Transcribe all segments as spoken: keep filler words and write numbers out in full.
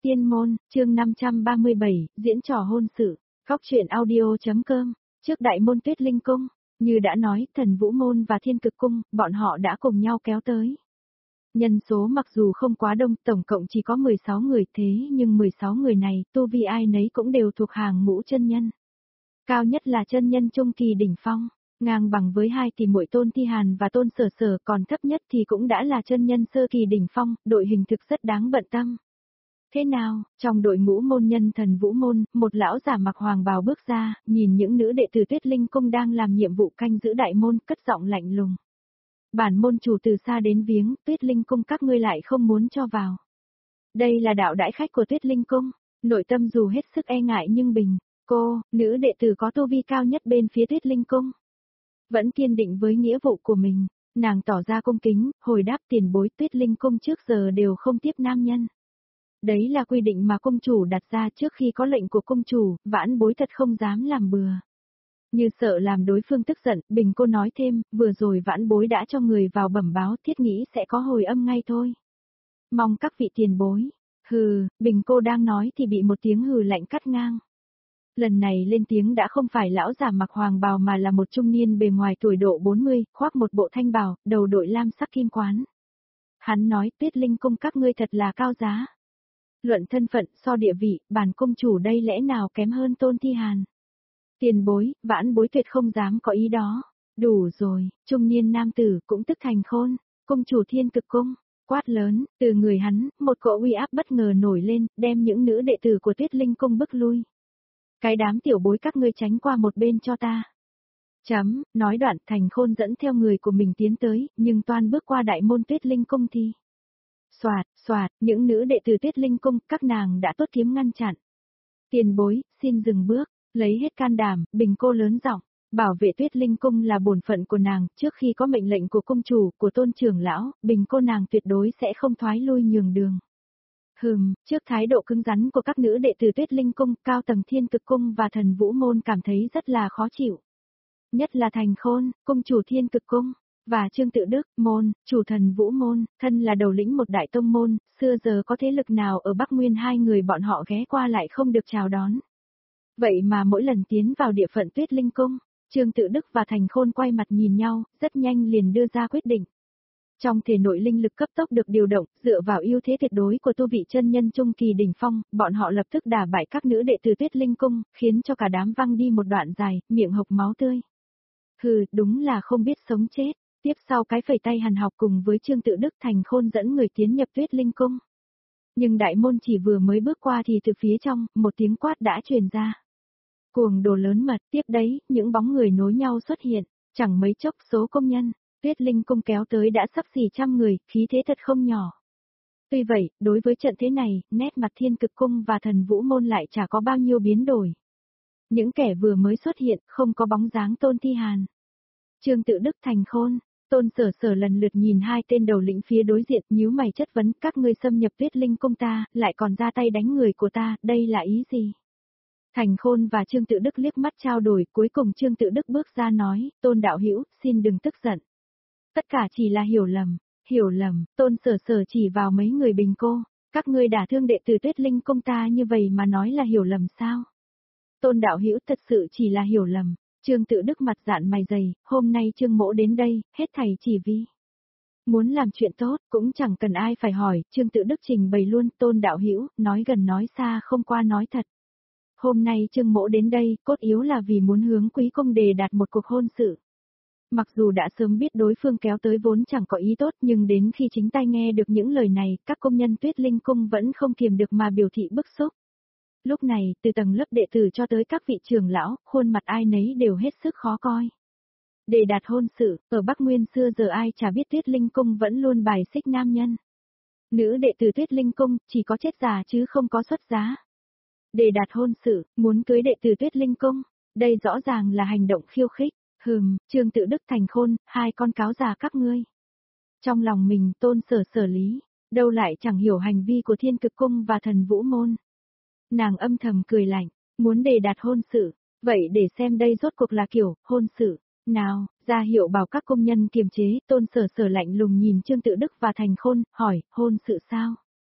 Tiên môn, chương năm trăm ba mươi bảy, diễn trò hôn sự, góc truyện audio.com, trước đại môn Tuyết Linh Cung, như đã nói, Thần Vũ Môn và Thiên Cực Cung, bọn họ đã cùng nhau kéo tới. Nhân số mặc dù không quá đông, tổng cộng chỉ có mười sáu người thế nhưng mười sáu người này, tu vi ai nấy cũng đều thuộc hàng ngũ chân nhân. Cao nhất là chân nhân trung kỳ đỉnh phong, ngang bằng với hai tỷ muội Tôn Thi Hàn và Tôn Sở Sở, còn thấp nhất thì cũng đã là chân nhân sơ kỳ đỉnh phong, đội hình thực rất đáng bận tâm. Thế nào, trong đội ngũ môn nhân Thần Vũ Môn, một lão giả mặc hoàng bào bước ra, nhìn những nữ đệ tử Tuyết Linh Cung đang làm nhiệm vụ canh giữ đại môn, cất giọng lạnh lùng. Bản môn chủ từ xa đến viếng, Tuyết Linh Cung các ngươi lại không muốn cho vào. Đây là đạo đãi khách của Tuyết Linh Cung, nội tâm dù hết sức e ngại nhưng bình, cô, nữ đệ tử có tu vi cao nhất bên phía Tuyết Linh Cung. Vẫn kiên định với nghĩa vụ của mình, nàng tỏ ra cung kính, hồi đáp tiền bối Tuyết Linh Cung trước giờ đều không tiếp nam nhân. Đấy là quy định mà cung chủ đặt ra trước khi có lệnh của cung chủ, vãn bối thật không dám làm bừa. Như sợ làm đối phương tức giận, Bình cô nói thêm, vừa rồi vãn bối đã cho người vào bẩm báo, thiết nghĩ sẽ có hồi âm ngay thôi. Mong các vị tiền bối. Hừ, Bình cô đang nói thì bị một tiếng hừ lạnh cắt ngang. Lần này lên tiếng đã không phải lão giả mặc hoàng bào mà là một trung niên bề ngoài tuổi độ bốn mươi, khoác một bộ thanh bào, đầu đội lam sắc kim quán. Hắn nói Tuyết Linh Cung các ngươi thật là cao giá. Luận thân phận so địa vị, bản cung chủ đây lẽ nào kém hơn Tôn Thi Hàn. Tiền bối, vãn bối tuyệt không dám có ý đó. Đủ rồi, trung niên nam tử cũng tức thành khôn, cung chủ Thiên Cực Cung, quát lớn, từ người hắn, một cỗ uy áp bất ngờ nổi lên, đem những nữ đệ tử của Tuyết Linh Cung bức lui. Cái đám tiểu bối các ngươi tránh qua một bên cho ta. Chấm, nói đoạn thành khôn dẫn theo người của mình tiến tới, nhưng toan bước qua đại môn Tuyết Linh Cung thì... Soạt, soạt, những nữ đệ tử Tuyết Linh Cung, các nàng đã tốt kiếm ngăn chặn. Tiền bối, xin dừng bước, lấy hết can đảm, Bình cô lớn giọng, bảo vệ Tuyết Linh Cung là bổn phận của nàng, trước khi có mệnh lệnh của cung chủ, của Tôn trưởng lão, Bình cô nàng tuyệt đối sẽ không thoái lui nhường đường. Hừm, trước thái độ cứng rắn của các nữ đệ tử Tuyết Linh Cung, cao tầng Thiên Cực Cung và Thần Vũ Môn cảm thấy rất là khó chịu. Nhất là Thành Khôn, cung chủ Thiên Cực Cung. Và Trương Tự Đức, môn, chủ Thần Vũ Môn, thân là đầu lĩnh một đại tông môn, xưa giờ có thế lực nào ở Bắc Nguyên hai người bọn họ ghé qua lại không được chào đón. Vậy mà mỗi lần tiến vào địa phận Tuyết Linh Cung, Trương Tự Đức và Thành Khôn quay mặt nhìn nhau, rất nhanh liền đưa ra quyết định. Trong thể nội linh lực cấp tốc được điều động, dựa vào ưu thế tuyệt đối của tu vị chân nhân trung kỳ đỉnh phong, bọn họ lập tức đả bại các nữ đệ tử Tuyết Linh Cung, khiến cho cả đám văng đi một đoạn dài, miệng hộc máu tươi. Hừ, đúng là không biết sống chết. Tiếp sau cái phẩy tay Hàn Học cùng với Trương Tự Đức Thành Khôn dẫn người tiến nhập Tuyết Linh Cung. Nhưng đại môn chỉ vừa mới bước qua thì từ phía trong, một tiếng quát đã truyền ra. Cuồng đồ lớn mật, tiếp đấy, những bóng người nối nhau xuất hiện, chẳng mấy chốc số công nhân, Tuyết Linh Cung kéo tới đã sắp xỉ trăm người, khí thế thật không nhỏ. Tuy vậy, đối với trận thế này, nét mặt Thiên Cực Cung và Thần Vũ Môn lại chả có bao nhiêu biến đổi. Những kẻ vừa mới xuất hiện, không có bóng dáng Tôn Thi Hàn. Trương Tự Đức Thành Khôn. Tôn Sở Sở lần lượt nhìn hai tên đầu lĩnh phía đối diện, nhíu mày chất vấn, các ngươi xâm nhập Tuyết Linh Cung ta, lại còn ra tay đánh người của ta, đây là ý gì? Thành Khôn và Trương Tự Đức liếc mắt trao đổi, cuối cùng Trương Tự Đức bước ra nói, Tôn đạo hữu, xin đừng tức giận. Tất cả chỉ là hiểu lầm, hiểu lầm, Tôn Sở Sở chỉ vào mấy người Bình cô, các ngươi đả thương đệ tử Tuyết Linh Cung ta như vậy mà nói là hiểu lầm sao? Tôn đạo hữu thật sự chỉ là hiểu lầm. Trương Tự Đức mặt dạn mày dày, hôm nay Trương mỗ đến đây, hết thảy chỉ vì muốn làm chuyện tốt, cũng chẳng cần ai phải hỏi, Trương Tự Đức trình bày luôn, Tôn đạo hữu, nói gần nói xa không qua nói thật. Hôm nay Trương mỗ đến đây, cốt yếu là vì muốn hướng quý công đề đạt một cuộc hôn sự. Mặc dù đã sớm biết đối phương kéo tới vốn chẳng có ý tốt, nhưng đến khi chính tai nghe được những lời này, các công nhân Tuyết Linh Cung vẫn không kiềm được mà biểu thị bức xúc. Lúc này, từ tầng lớp đệ tử cho tới các vị trưởng lão, khuôn mặt ai nấy đều hết sức khó coi. Để đạt hôn sự, ở Bắc Nguyên xưa giờ ai chả biết Tuyết Linh Cung vẫn luôn bài xích nam nhân. Nữ đệ tử Tuyết Linh Cung chỉ có chết già chứ không có xuất giá. Để đạt hôn sự, muốn cưới đệ tử Tuyết Linh Cung, đây rõ ràng là hành động khiêu khích. Hừm, Trương Tự Đức Thành Khôn, hai con cáo già các ngươi. Trong lòng mình Tôn Sở Sở lý, đâu lại chẳng hiểu hành vi của Thiên Cực Cung và Thần Vũ Môn. Nàng âm thầm cười lạnh, muốn đề đạt hôn sự, vậy để xem đây rốt cuộc là kiểu, hôn sự, nào, ra hiệu bảo các công nhân kiềm chế, Tôn Sở Sở lạnh lùng nhìn Trương Tự Đức và Thành Khôn, hỏi, hôn sự sao?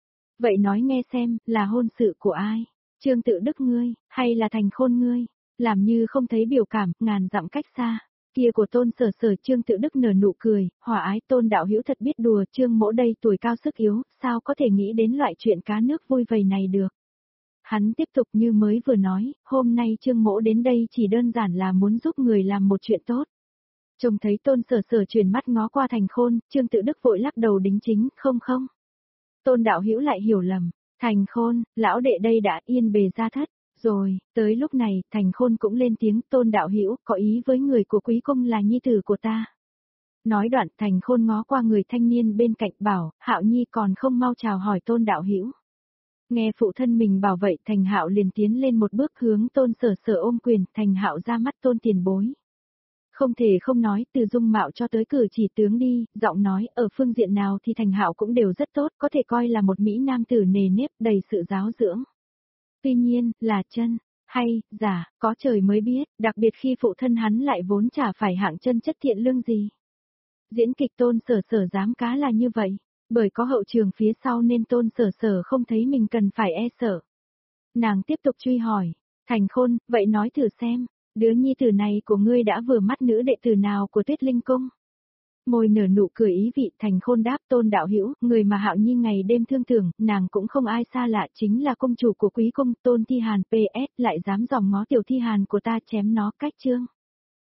Vậy nói nghe xem, là hôn sự của ai? Trương Tự Đức ngươi, hay là Thành Khôn ngươi? Làm như không thấy biểu cảm, ngàn dặm cách xa. Kia của Tôn Sở Sở. Trương Tự Đức nở nụ cười, hòa ái. Tôn đạo hữu thật biết đùa, Trương mỗ đây tuổi cao sức yếu, sao có thể nghĩ đến loại chuyện cá nước vui vầy này được. Hắn tiếp tục như mới vừa nói, hôm nay Trương mỗ đến đây chỉ đơn giản là muốn giúp người làm một chuyện tốt. Trông thấy Tôn Sở Sở chuyển mắt ngó qua Thành Khôn, Trương Tự Đức vội lắc đầu đính chính, không không. Tôn đạo hữu lại hiểu lầm, Thành Khôn, lão đệ đây đã yên bề gia thất. Rồi, tới lúc này, Thành Khôn cũng lên tiếng, Tôn đạo hữu có ý với người của quý công là nhi tử của ta. Nói đoạn, Thành Khôn ngó qua người thanh niên bên cạnh bảo, Hạo Nhi còn không mau chào hỏi Tôn đạo hữu. Nghe phụ thân mình bảo vậy, Thành Hạo liền tiến lên một bước hướng Tôn Sở Sở ôm quyền, Thành Hạo ra mắt Tôn tiền bối. Không thể không nói, từ dung mạo cho tới cử chỉ tướng đi, giọng nói, ở phương diện nào thì Thành Hạo cũng đều rất tốt, có thể coi là một mỹ nam tử nề nếp, đầy sự giáo dưỡng. Tuy nhiên, là chân, hay, giả, có trời mới biết, đặc biệt khi phụ thân hắn lại vốn chả phải hạng chân chất thiện lương gì. Diễn kịch Tôn Sở Sở dám cá là như vậy, bởi có hậu trường phía sau nên Tôn Sở Sở không thấy mình cần phải e sợ. Nàng tiếp tục truy hỏi, Thành Khôn, vậy nói thử xem, đứa nhi tử này của ngươi đã vừa mắt nữ đệ tử nào của Tuyết Linh Cung? Môi nở nụ cười ý vị. Thành Khôn đáp, Tôn đạo hữu, người mà Hạo Nhi ngày đêm thương tưởng, nàng cũng không ai xa lạ, chính là công chủ của quý cung, Tôn Thi Hàn. pê ét lại dám dòm ngó tiểu Thi Hàn của ta chém nó cách chương.